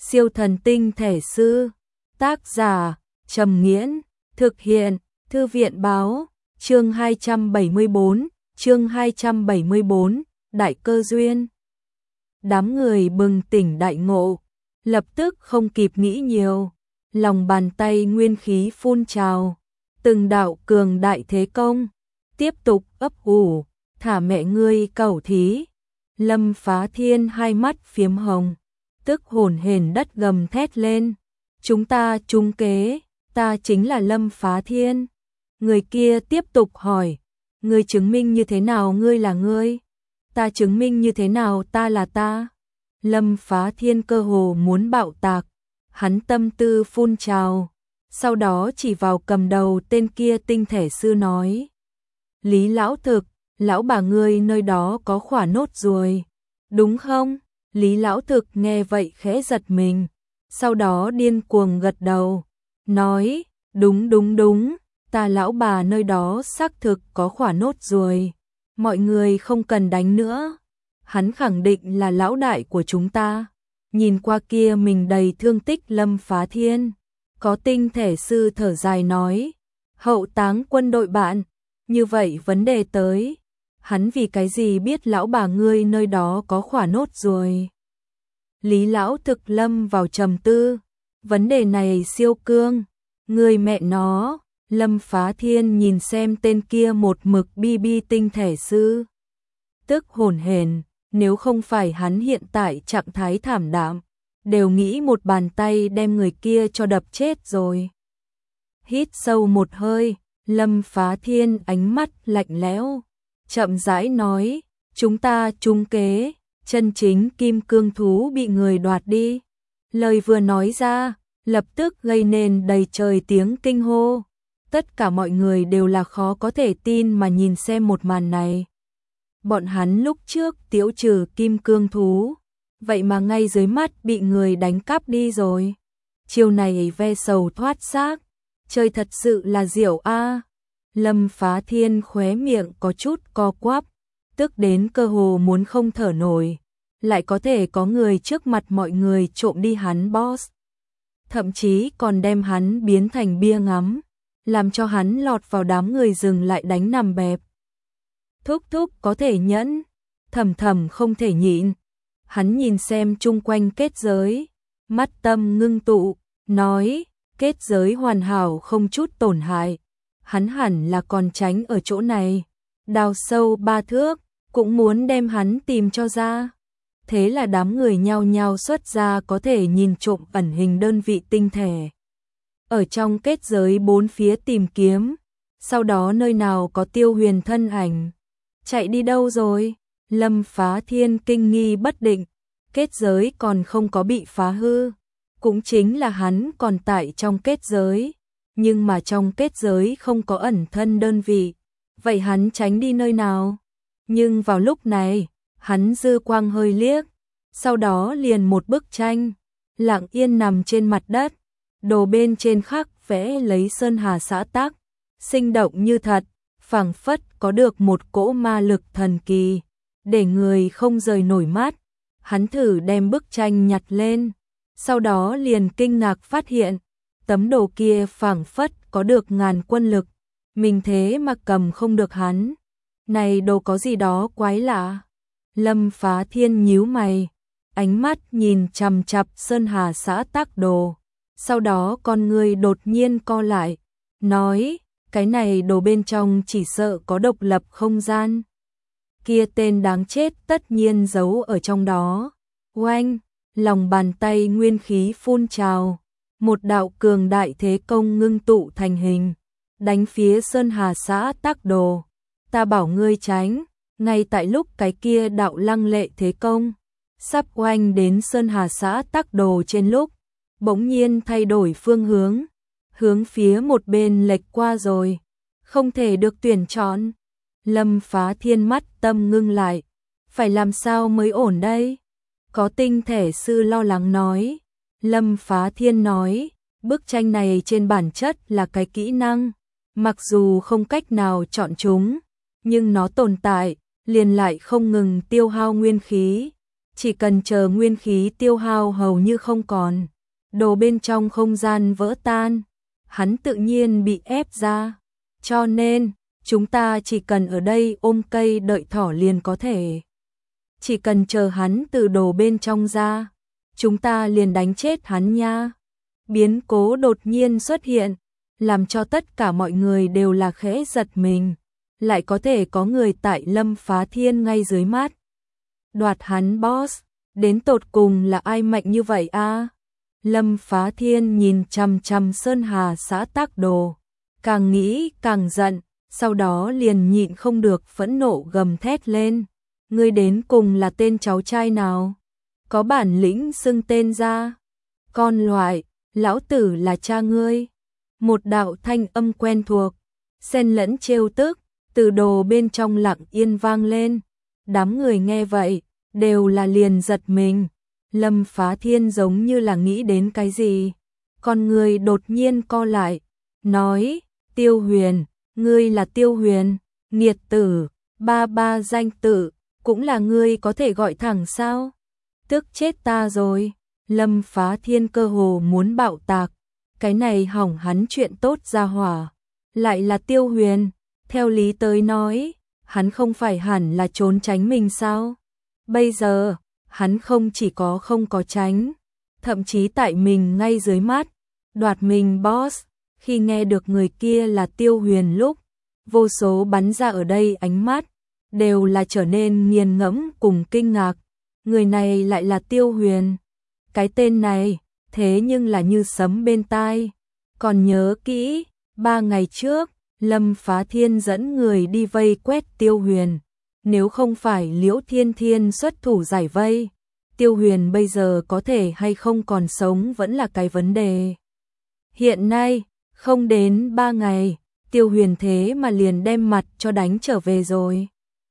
Siêu thần tinh thể sư. Tác giả Trầm Nghiễn. Thực hiện Thư viện báo. Chương 274, Đại cơ duyên. Đám người bừng tỉnh đại ngộ, lập tức không kịp nghĩ nhiều, lòng bàn tay nguyên khí phun trào, từng đạo cường đại thế công, tiếp tục ấp ủ, thả mẹ ngươi cẩu thí. Lâm Phá Thiên hai mắt phiếm hồng, tức hồn hển đất gầm thét lên, chúng ta trúng kế, ta chính là Lâm Phá Thiên. Người kia tiếp tục hỏi, ngươi chứng minh như thế nào ngươi là ngươi? Ta chứng minh như thế nào ta là ta? Lâm Phá Thiên cơ hồ muốn bạo tạc, hắn tâm tư phun trào, sau đó chỉ vào cầm đầu tên kia tinh thể sư nói. Lý lão thực, lão bà ngươi nơi đó có khỏa nốt ruồi, đúng không? Lý lão thực nghe vậy khẽ giật mình, sau đó điên cuồng gật đầu, nói, đúng, ta lão bà nơi đó xác thực có khỏa nốt ruồi, mọi người không cần đánh nữa. Hắn khẳng định là lão đại của chúng ta. Nhìn qua kia mình đầy thương tích Lâm Phá Thiên, có tinh thể sư thở dài nói, hậu táng quân đội bạn, như vậy vấn đề tới, hắn vì cái gì biết lão bà ngươi nơi đó có khỏa nốt ruồi? Lý lão thực lâm vào trầm tư, vấn đề này siêu cương, người mẹ nó. Lâm Phá Thiên nhìn xem tên kia một mực bi tinh thể sư, tức hồn hển, nếu không phải hắn hiện tại trạng thái thảm đạm, đều nghĩ một bàn tay đem người kia cho đập chết rồi. Hít sâu một hơi, Lâm Phá Thiên ánh mắt lạnh lẽo, chậm rãi nói, chúng ta trúng kế, chân chính kim cương thú bị người đoạt đi. Lời vừa nói ra, lập tức gây nên đầy trời tiếng kinh hô. Tất cả mọi người đều là khó có thể tin mà nhìn xem một màn này. Bọn hắn lúc trước tiêu trừ kim cương thú, vậy mà ngay dưới mắt bị người đánh cắp đi rồi. Chiều này ve sầu thoát xác, chơi thật sự là diệu a. Lâm Phá Thiên khóe miệng có chút co quắp, tức đến cơ hồ muốn không thở nổi, lại có thể có người trước mặt mọi người trộm đi hắn boss. Thậm chí còn đem hắn biến thành bia ngắm, làm cho hắn lọt vào đám người dừng lại đánh nằm bẹp. Thúc có thể nhẫn, thầm không thể nhịn. Hắn nhìn xem chung quanh kết giới, mắt tâm ngưng tụ, nói, kết giới hoàn hảo không chút tổn hại. Hắn hẳn là còn tránh ở chỗ này, đào sâu 3 thước, cũng muốn đem hắn tìm cho ra. Thế là đám người nhao nhao xuất ra có thể nhìn trộm ẩn hình đơn vị tinh thể. Ở trong kết giới bốn phía tìm kiếm, sau đó nơi nào có Tiêu Huyền thân ảnh. Chạy đi đâu rồi? Lâm Phá Thiên kinh nghi bất định, kết giới còn không có bị phá hư, cũng chính là hắn còn tại trong kết giới, nhưng mà trong kết giới không có ẩn thân đơn vị, vậy hắn tránh đi nơi nào? Nhưng vào lúc này, hắn dư quang hơi liếc, sau đó liền một bức tranh, lặng yên nằm trên mặt đất, đồ bên trên khắc vẽ lấy sơn hà xã tắc, sinh động như thật, phảng phất có được một cỗ ma lực thần kỳ, để người không rời nổi mắt. Hắn thử đem bức tranh nhặt lên, sau đó liền kinh ngạc phát hiện, tấm đồ kia phảng phất có được ngàn quân lực, mình thế mà cầm không được hắn. Này đồ có gì đó quái lạ. Lâm Phá Thiên nhíu mày, ánh mắt nhìn chằm chằm sơn hà xã tắc đồ, sau đó con người đột nhiên co lại, nói, cái này đồ bên trong chỉ sợ có độc lập không gian. Kia tên đáng chết tất nhiên giấu ở trong đó. Oanh, lòng bàn tay nguyên khí phun trào, một đạo cường đại thế công ngưng tụ thành hình, đánh phía sơn hà xã tắc đồ. Ta bảo ngươi tránh, ngay tại lúc cái kia đạo lăng lệ thế công sắp oanh đến sơn hà xã tắc đồ trên lúc, bỗng nhiên thay đổi phương hướng phía một bên lệch qua rồi, không thể được tuyển chọn. Lâm Phá Thiên mắt tâm ngưng lại, phải làm sao mới ổn đây? Có tinh thể sư lo lắng nói. Lâm Phá Thiên nói, bức tranh này trên bản chất là cái kỹ năng, mặc dù không cách nào chọn chúng, nhưng nó tồn tại, liền lại không ngừng tiêu hao nguyên khí. chỉ cần chờ nguyên khí tiêu hao hầu như không còn, đồ bên trong không gian vỡ tan, hắn tự nhiên bị ép ra. Cho nên, chúng ta chỉ cần ở đây ôm cây đợi thỏ liền có thể. Chỉ cần chờ hắn từ đồ bên trong ra, chúng ta liền đánh chết hắn nha. Biến cố đột nhiên xuất hiện, làm cho tất cả mọi người đều là khẽ giật mình. Lại có thể có người tại Lâm Phá Thiên ngay dưới mắt. Đoạt hắn boss, đến tột cùng là ai mạnh như vậy a? Lâm Phá Thiên nhìn chằm chằm Sơn Hà xã Tắc Đồ, càng nghĩ càng giận, sau đó liền nhịn không được phẫn nộ gầm thét lên. Ngươi đến cùng là tên cháu trai nào? Có bản lĩnh xưng tên ra. Con loại, lão tử là cha ngươi. Một đạo thanh âm quen thuộc, xen lẫn trêu tức, từ đồ bên trong lặng yên vang lên. Đám người nghe vậy, đều là liền giật mình. Lâm Phá Thiên giống như là nghĩ đến cái gì. Con người đột nhiên co lại, nói, Tiêu Huyền, ngươi là Tiêu Huyền, nghiệt tử, ba danh tự, cũng là ngươi có thể gọi thẳng sao? Tức chết ta rồi. Lâm Phá Thiên cơ hồ muốn bạo tạc, cái này hỏng hắn chuyện tốt ra hỏa. Lại là Tiêu Huyền, theo lý tới nói, hắn không phải hẳn là trốn tránh mình sao? Bây giờ, hắn không chỉ có không có tránh, thậm chí tại mình ngay dưới mắt, đoạt mình boss. Khi nghe được người kia là Tiêu Huyền lúc, vô số bắn ra ở đây ánh mắt, đều là trở nên nghiền ngẫm cùng kinh ngạc. Người này lại là Tiêu Huyền. Cái tên này, thế nhưng là như sấm bên tai. Còn nhớ kỹ, 3 ngày trước, Lâm Phá Thiên dẫn người đi vây quét Tiêu Huyền. Nếu không phải Liễu Thiên Thiên xuất thủ giải vây, Tiêu Huyền bây giờ có thể hay không còn sống vẫn là cái vấn đề. Hiện nay, không đến 3 ngày, Tiêu Huyền thế mà liền đem mặt cho đánh trở về rồi.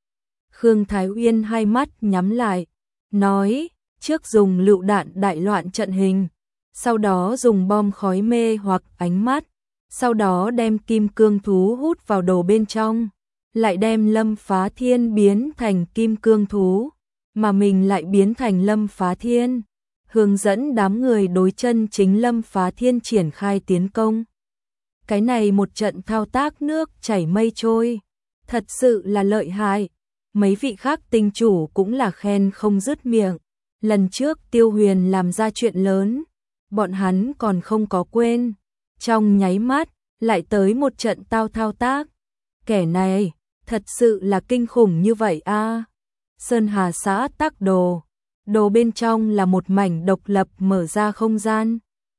Khương Thái Uyên hai mắt nhắm lại, nói, trước dùng lựu đạn đại loạn trận hình, sau đó dùng bom khói mê hoặc ánh mắt, sau đó đem kim cương thú hút vào đồ bên trong, lại đem Lâm Phá Thiên biến thành kim cương thú, mà mình lại biến thành Lâm Phá Thiên, hướng dẫn đám người đối chân chính Lâm Phá Thiên triển khai tiến công. Cái này một trận thao tác nước chảy mây trôi, thật sự là lợi hại. Mấy vị khác tinh chủ cũng là khen không dứt miệng. Lần trước Tiêu Huyền làm ra chuyện lớn, bọn hắn còn không có quên. Trong nháy mắt, lại tới một trận thao tác. Kẻ này, thật sự là kinh khủng như vậy a. Sơn Hà xã Tắc Đồ, đồ bên trong là một mảnh độc lập mở ra không gian.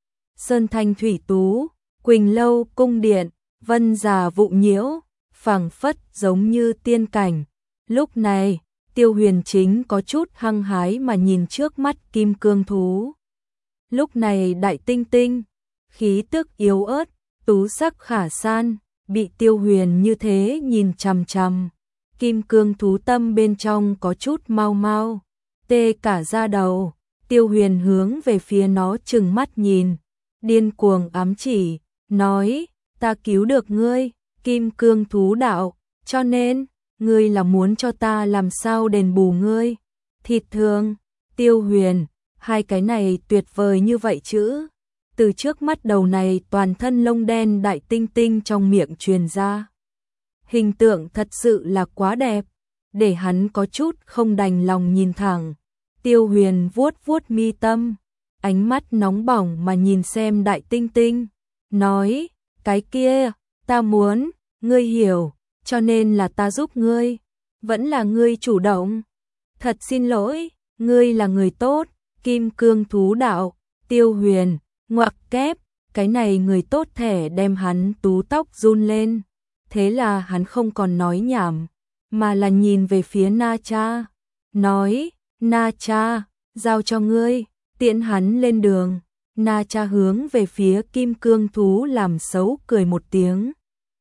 Sơn Thanh Thủy Tú, Quỳnh Lâu cung điện, vân già vụ nhiễu, phảng phất giống như tiên cảnh. Lúc này, Tiêu Huyền chính có chút hăng hái mà nhìn trước mắt kim cương thú. Lúc này Đại Tinh Tinh, khí tức yếu ớt, tú sắc khả san, bị Tiêu Huyền như thế nhìn chằm chằm. Kim cương thú tâm bên trong có chút mau mau, tê cả da đầu. Tiêu Huyền hướng về phía nó trừng mắt nhìn, điên cuồng ám chỉ, nói, ta cứu được ngươi, kim cương thú đạo, cho nên, ngươi là muốn cho ta làm sao đền bù ngươi. Thịt thương, Tiêu Huyền, hai cái này tuyệt vời như vậy chứ. Từ trước mắt đầu này toàn thân lông đen Đại Tinh Tinh trong miệng truyền ra. Hình tượng thật sự là quá đẹp, để hắn có chút không đành lòng nhìn thẳng. Tiêu Huyền vuốt vuốt mi tâm, ánh mắt nóng bỏng mà nhìn xem Đại Tinh Tinh, nói, cái kia, ta muốn, ngươi hiểu, cho nên là ta giúp ngươi, vẫn là ngươi chủ động. Thật xin lỗi, ngươi là người tốt, kim cương thú đạo. Tiêu Huyền, ngoặc kép, cái này người tốt thẻ đem hắn tú tóc run lên. Thế là hắn không còn nói nhảm, mà là nhìn về phía Na Cha, nói, Na Cha, giao cho ngươi, tiễn hắn lên đường. Na Cha hướng về phía kim cương thú làm xấu cười một tiếng,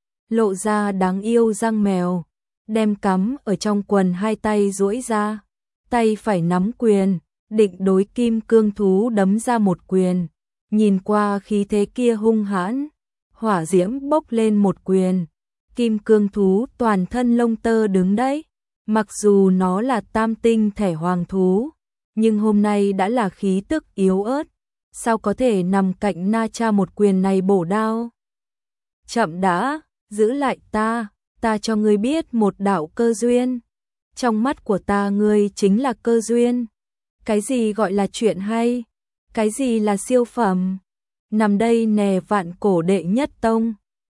lộ ra đáng yêu răng mèo, đem cắm ở trong quần hai tay duỗi ra, tay phải nắm quyền, định đối kim cương thú đấm ra một quyền. Nhìn qua khí thế kia hung hãn, hỏa diễm bốc lên một quyền. Kim cương thú toàn thân lông tơ đứng đấy, mặc dù nó là tam tinh thể hoàng thú, nhưng hôm nay đã là khí tức yếu ớt, sao có thể nằm cạnh Na Cha một quyền này bổ đao? Chậm đã, giữ lại ta cho ngươi biết một đạo cơ duyên. Trong mắt của ta ngươi chính là cơ duyên. Cái gì gọi là chuyện hay? Cái gì là siêu phẩm? Nằm đây nè vạn cổ đệ nhất tông,